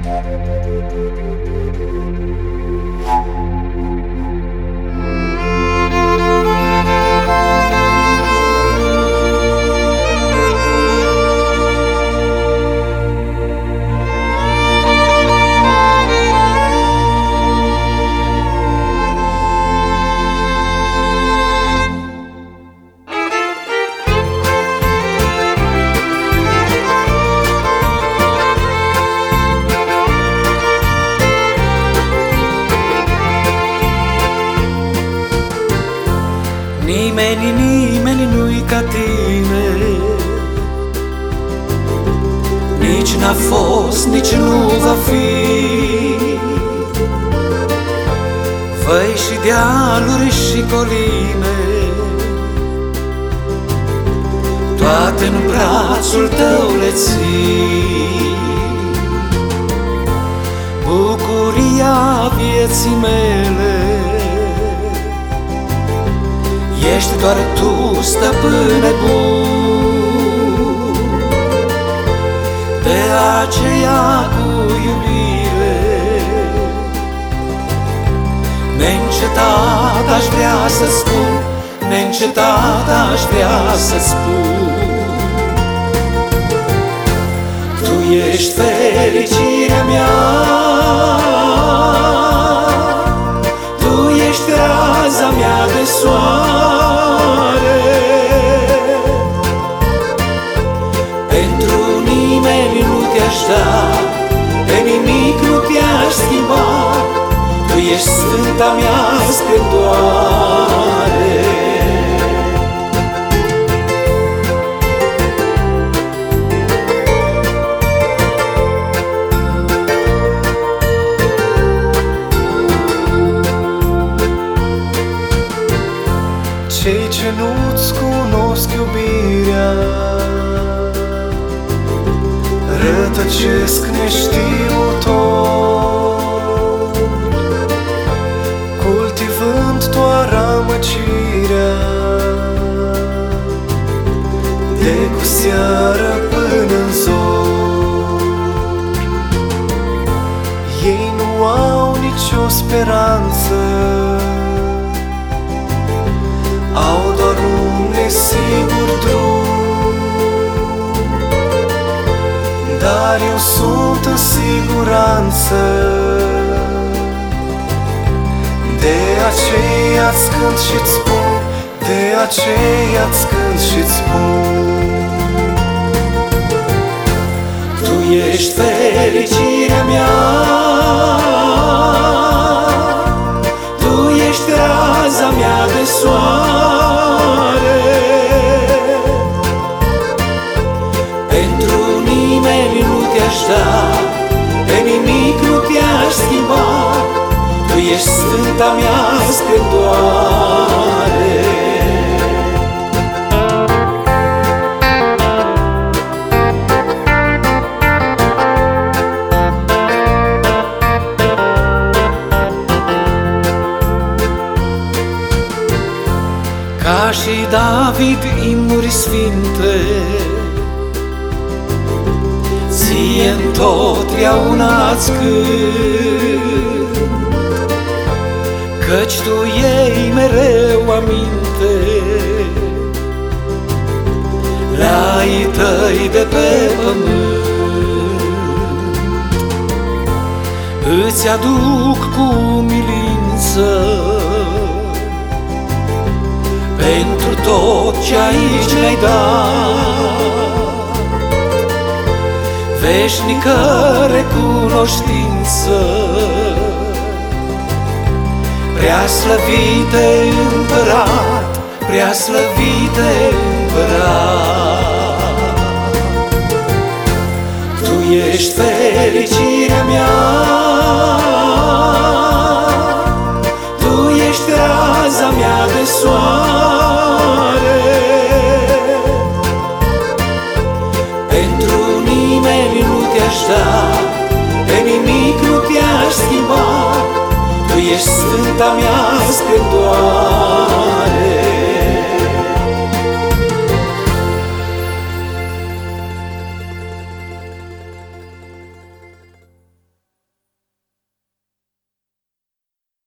Nimeni nu-i ca tine, nici n-a fost, nici nu va fi. Văi și dealuri și coline, toate în brațul tău le ții. Bucuria vieții mele, ești doar tu, stăpâne bun. De aceea cu iubire neîncetat aș vrea să spun, neîncetat aș vrea să spun. Tu ești fericirea mea, tu ești raza mea de soare. Pentru nimeni nu te-aș da, pe nimic nu te-aș schimba. Tu ești sfânta mea splendoare. Cei ce nu-ți cunosc iubirea rătăcesc neștiutor, cultivând doar amăgirea de cu seară până-n zor. Ei nu au nicio speranță, au doar un nesigur drum, dar eu sunt în siguranță. De aceea-ți cânt și-ți spun, de aceea-ți cânt și-ți spun. Tu ești fericirea mea, tu ești raza mea de soare. Pentru nimeni nu te-aș da, pe nimic nu te-aș schimba. Tu ești sfânta mea splendoare. Ca și David imnuri sfinte, ție întotdeauna-ți cânt, căci tu iei mereu aminte la ai tăi de pe pământ. Îți aduc cu umilință pentru tot ce aici mi-ai dat, veșnică recunoștință. Prea slăvite împărat, prea slăvite împărat, tu ești fericirea mea, tu ești raza mea de soare. Pentru nimeni nu te-aș da, pe nimic nu te-aș schimba. Tu ești sfânta mea splendoare.